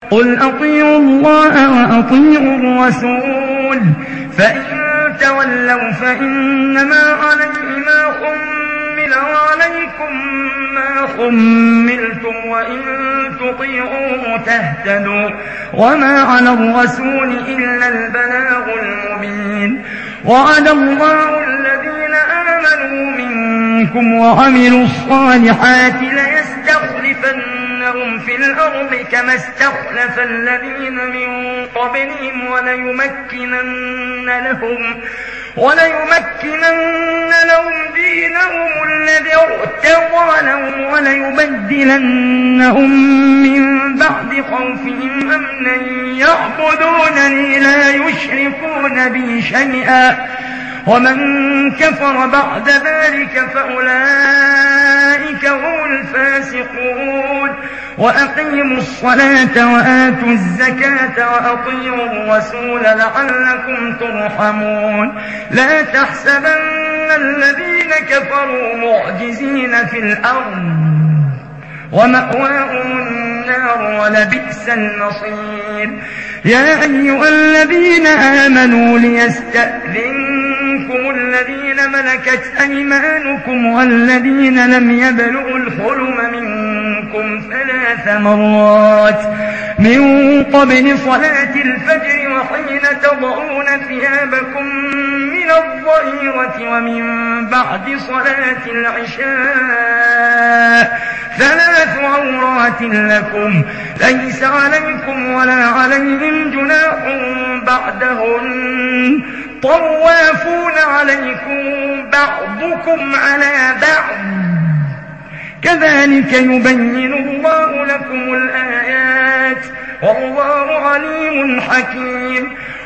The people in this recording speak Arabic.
قل أطيعوا الله وأطيعوا الرسول فإن تولوا فإنما عليه ما حمل وعليكم ما حملتم وإن تطيعوه تهتدوا وما على الرسول إلا البلاغ المبين. وعد الله الذين آمنوا منكم وعملوا الصالحات ليستخلفنهم في الأرض كما استخلف الذين من قبلهم وليمكنن لهم دينهم الذي ارتضى لهم وليبدلنهم من بعد خوفهم أمنا يعبدونني لا يشركون بي شيئا ومن كفر بعد ذلك فأولئك هم الفاسقون. وأقيموا الصلاة وآتوا الزكاة وأطيعوا الرسول لعلكم ترحمون. لا تحسبن الذين كفروا معجزين في الأرض ومأواهم النار ولبئس المصير. يا أيها الذين آمنوا ليستأذنكم الذين ملكت أيمانكم والذين لم يبلغوا الحلم منكم 3 مرات من قبل صلاة الفجر وحين تضعون ثيابكم من الظهيرة ومن بعد صلاة العشاء 3 عورات لكم ليس عليكم ولا عليهم جناح بعدهن طوافون عليكم بعضكم على بعض كذلك يبين الله لكم الآيات والله عليم حكيم.